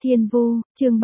Thiên Vu, chương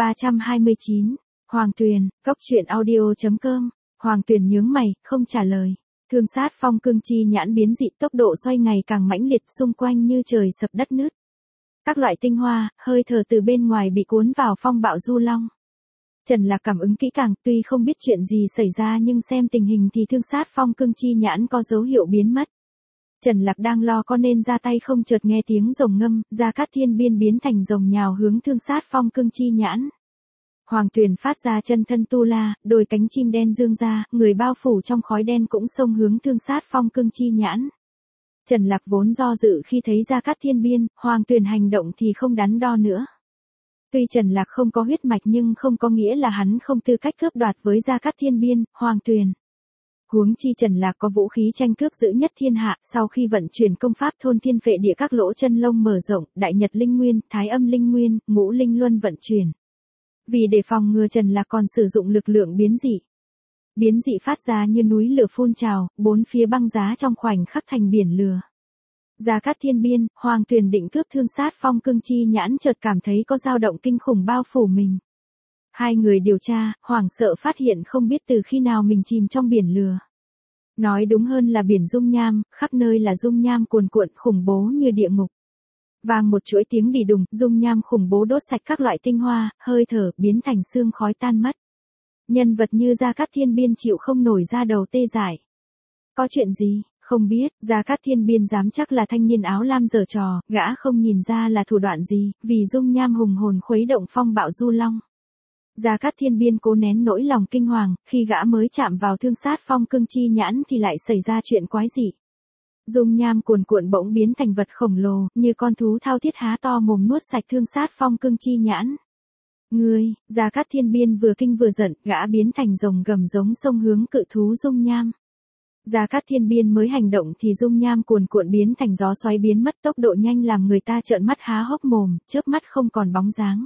329. Hoàng Tuyền, Cốc truyện audio.com. Hoàng Tuyền nhướng mày, không trả lời. Thương sát phong cương chi nhãn biến dị, tốc độ xoay ngày càng mãnh liệt, xung quanh như trời sập đất nứt. Các loại tinh hoa, hơi thở từ bên ngoài bị cuốn vào phong bạo du long. Trần Lạc cảm ứng kỹ càng, tuy không biết chuyện gì xảy ra nhưng xem tình hình thì thương sát phong cương chi nhãn có dấu hiệu biến mất. Trần Lạc đang lo có nên ra tay không, chợt nghe tiếng rồng ngâm, Gia Cát Thiên Biên biến thành rồng nhào hướng thương sát phong cương chi nhãn. Hoàng Tuyền phát ra chân thân tu la, đôi cánh chim đen dương ra, người bao phủ trong khói đen cũng xông hướng thương sát phong cương chi nhãn. Trần Lạc vốn do dự khi thấy Gia Cát Thiên Biên, Hoàng Tuyền hành động thì không đắn đo nữa. Tuy Trần Lạc không có huyết mạch nhưng không có nghĩa là hắn không tư cách cướp đoạt với Gia Cát Thiên Biên, Hoàng Tuyền. Huống chi Trần Lạc có vũ khí tranh cướp giữ nhất thiên hạ, sau khi vận chuyển công pháp thôn thiên phệ địa, các lỗ chân lông mở rộng, đại nhật linh nguyên, thái âm linh nguyên, ngũ linh luân vận chuyển. Vì để phòng ngừa, Trần Lạc còn sử dụng lực lượng biến dị. Biến dị phát ra như núi lửa phun trào, bốn phía băng giá trong khoảnh khắc thành biển lửa. Gia Cát Thiên Biên, Hoàng Tuyền định cướp thương sát phong cương chi nhãn, chợt cảm thấy có dao động kinh khủng bao phủ mình. Hai người điều tra, hoảng sợ phát hiện không biết từ khi nào mình chìm trong biển lửa. Nói đúng hơn là biển dung nham, khắp nơi là dung nham cuồn cuộn khủng bố như địa ngục. Vang một chuỗi tiếng đì đùng, dung nham khủng bố đốt sạch các loại tinh hoa, hơi thở biến thành sương khói tan mất. Nhân vật như Gia Cát Thiên Biên chịu không nổi, ra đầu tê dại. Có chuyện gì? Không biết. Gia Cát Thiên Biên dám chắc là thanh niên áo lam giở trò, gã không nhìn ra là thủ đoạn gì, vì dung nham hùng hồn khuấy động phong bạo du long. Gia Cát Thiên Biên cố nén nỗi lòng kinh hoàng, khi gã mới chạm vào thương sát phong cương chi nhãn thì lại xảy ra chuyện quái dị. Dung nham cuồn cuộn bỗng biến thành vật khổng lồ, như con thú thao thiết há to mồm nuốt sạch thương sát phong cương chi nhãn. Ngươi, Gia Cát Thiên Biên vừa kinh vừa giận, gã biến thành rồng gầm giống xông hướng cự thú dung nham. Gia Cát Thiên Biên mới hành động thì dung nham cuồn cuộn biến thành gió xoáy biến mất, tốc độ nhanh làm người ta trợn mắt há hốc mồm, chớp mắt không còn bóng dáng.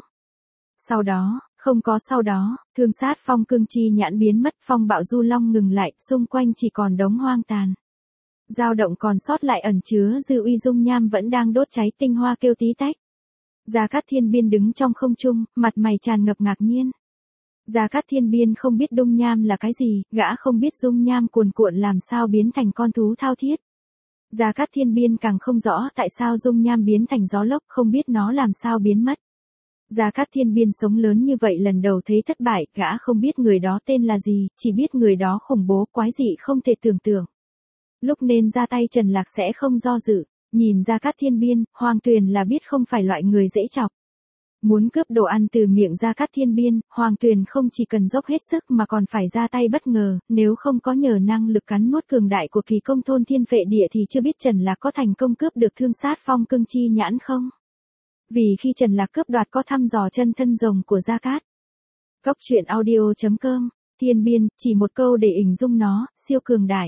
Sau đó, thương sát phong cương chi nhãn biến mất, phong bạo du long ngừng lại, xung quanh chỉ còn đống hoang tàn. Dao động còn sót lại ẩn chứa dư uy dung nham vẫn đang đốt cháy, tinh hoa kêu tí tách. Gia Cát Thiên Biên đứng trong không trung, mặt mày tràn ngập ngạc nhiên. Gia Cát Thiên Biên không biết dung nham là cái gì, gã không biết dung nham cuồn cuộn làm sao biến thành con thú thao thiết. Gia Cát Thiên Biên càng không rõ tại sao dung nham biến thành gió lốc, không biết nó làm sao biến mất. Gia Cát Thiên Biên sống lớn như vậy lần đầu thấy thất bại, gã không biết người đó tên là gì, chỉ biết người đó khủng bố quái dị không thể tưởng tượng. Lúc nên ra tay Trần Lạc sẽ không do dự, nhìn Gia Cát Thiên Biên, Hoàng Tuyền là biết không phải loại người dễ chọc. Muốn cướp đồ ăn từ miệng Gia Cát Thiên Biên, Hoàng Tuyền không chỉ cần dốc hết sức mà còn phải ra tay bất ngờ, nếu không có nhờ năng lực cắn nuốt cường đại của kỳ công thôn thiên phệ địa thì chưa biết Trần Lạc có thành công cướp được thương sát phong cương chi nhãn không. Vì khi Trần Lạc cướp đoạt có thăm dò chân thân rồng của Gia Cát. Cốc truyện audio.com. Thiên Biên, chỉ một câu để hình dung nó, siêu cường đại.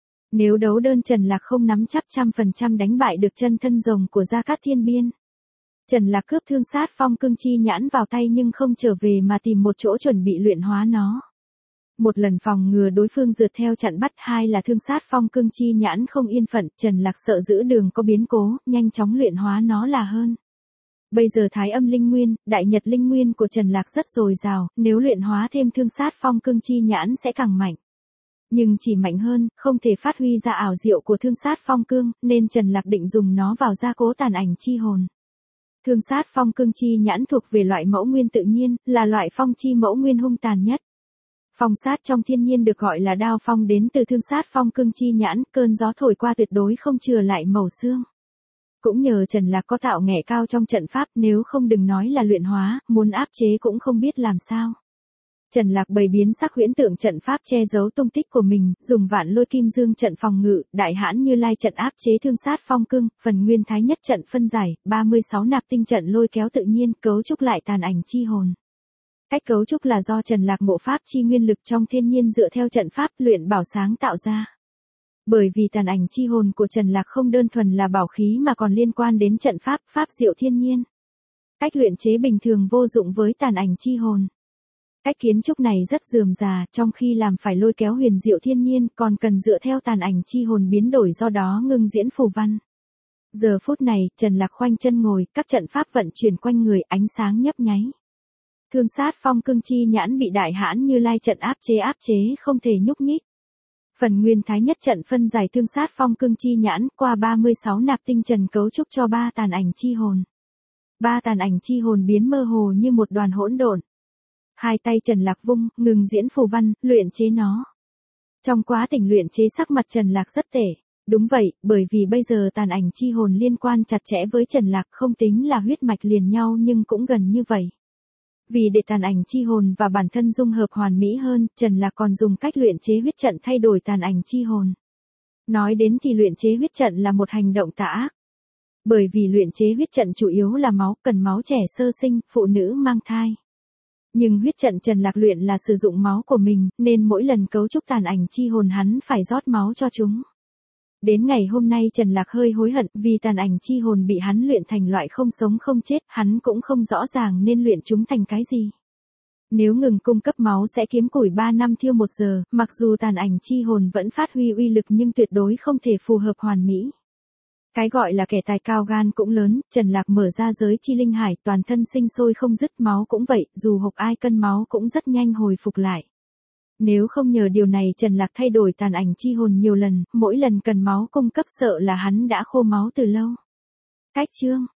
Nếu đấu đơn Trần Lạc không nắm chắc 100% đánh bại được chân thân rồng của Gia Cát Thiên Biên. Trần Lạc cướp thương sát phong cương chi nhãn vào tay nhưng không trở về mà tìm một chỗ chuẩn bị luyện hóa nó. Một lần phòng ngừa đối phương rượt theo chặn bắt, hai là thương sát phong cương chi nhãn không yên phận, Trần Lạc sợ giữ đường có biến cố, nhanh chóng luyện hóa nó là hơn. Bây giờ thái âm linh nguyên, đại nhật linh nguyên của Trần Lạc rất dồi dào, nếu luyện hóa thêm thương sát phong cương chi nhãn sẽ càng mạnh. Nhưng chỉ mạnh hơn, không thể phát huy ra ảo diệu của thương sát phong cương, nên Trần Lạc định dùng nó vào gia cố tàn ảnh chi hồn. Thương sát phong cương chi nhãn thuộc về loại mẫu nguyên tự nhiên, là loại phong chi mẫu nguyên hung tàn nhất. Phong sát trong thiên nhiên được gọi là đao phong đến từ thương sát phong cương chi nhãn, cơn gió thổi qua tuyệt đối không chừa lại màu xương. Cũng nhờ Trần Lạc có tạo nghệ cao trong trận pháp, nếu không đừng nói là luyện hóa, muốn áp chế cũng không biết làm sao. Trần Lạc bày biến sắc huyễn tượng trận pháp che giấu tung tích của mình, dùng vạn lôi kim dương trận phòng ngự, đại hãn Như Lai trận áp chế thương sát phong cương, phần nguyên thái nhất trận phân giải, 36 nạp tinh trận lôi kéo tự nhiên, cấu trúc lại tàn ảnh chi hồn. Cách cấu trúc là do Trần Lạc ngộ pháp chi nguyên lực trong thiên nhiên dựa theo trận pháp luyện bảo sáng tạo ra. Bởi vì tàn ảnh chi hồn của Trần Lạc không đơn thuần là bảo khí mà còn liên quan đến trận pháp, pháp diệu thiên nhiên. Cách luyện chế bình thường vô dụng với tàn ảnh chi hồn. Cách kiến trúc này rất rườm rà, trong khi làm phải lôi kéo huyền diệu thiên nhiên, còn cần dựa theo tàn ảnh chi hồn biến đổi, do đó ngưng diễn phù văn. Giờ phút này, Trần Lạc khoanh chân ngồi, các trận pháp vận chuyển quanh người, ánh sáng nhấp nháy. Thương sát phong cương chi nhãn bị đại hãn Như Lai trận áp chế không thể nhúc nhích. Phần nguyên thái nhất trận phân giải thương sát phong cương chi nhãn qua 36 nạp tinh trần cấu trúc cho 3 tàn ảnh chi hồn. 3 tàn ảnh chi hồn biến mơ hồ như một đoàn hỗn độn. Hai tay Trần Lạc vung, ngừng diễn phù văn, luyện chế nó. Trong quá trình luyện chế sắc mặt Trần Lạc rất tệ. Đúng vậy, bởi vì bây giờ tàn ảnh chi hồn liên quan chặt chẽ với Trần Lạc, không tính là huyết mạch liền nhau nhưng cũng gần như vậy. Vì để tàn ảnh chi hồn và bản thân dung hợp hoàn mỹ hơn, Trần Lạc còn dùng cách luyện chế huyết trận thay đổi tàn ảnh chi hồn. Nói đến thì luyện chế huyết trận là một hành động tà ác. Bởi vì luyện chế huyết trận chủ yếu là máu, cần máu trẻ sơ sinh, phụ nữ mang thai. Nhưng huyết trận Trần Lạc luyện là sử dụng máu của mình, nên mỗi lần cấu trúc tàn ảnh chi hồn hắn phải rót máu cho chúng. Đến ngày hôm nay Trần Lạc hơi hối hận vì tàn ảnh chi hồn bị hắn luyện thành loại không sống không chết, hắn cũng không rõ ràng nên luyện chúng thành cái gì. Nếu ngừng cung cấp máu sẽ kiếm củi 3 năm thiêu 1 giờ, mặc dù tàn ảnh chi hồn vẫn phát huy uy lực nhưng tuyệt đối không thể phù hợp hoàn mỹ. Cái gọi là kẻ tài cao gan cũng lớn, Trần Lạc mở ra giới chi linh hải, toàn thân sinh sôi không dứt, máu cũng vậy, dù hộc ai cân máu cũng rất nhanh hồi phục lại. Nếu không nhờ điều này Trần Lạc thay đổi tàn ảnh chi hồn nhiều lần, mỗi lần cần máu cung cấp sợ là hắn đã khô máu từ lâu. Cách chương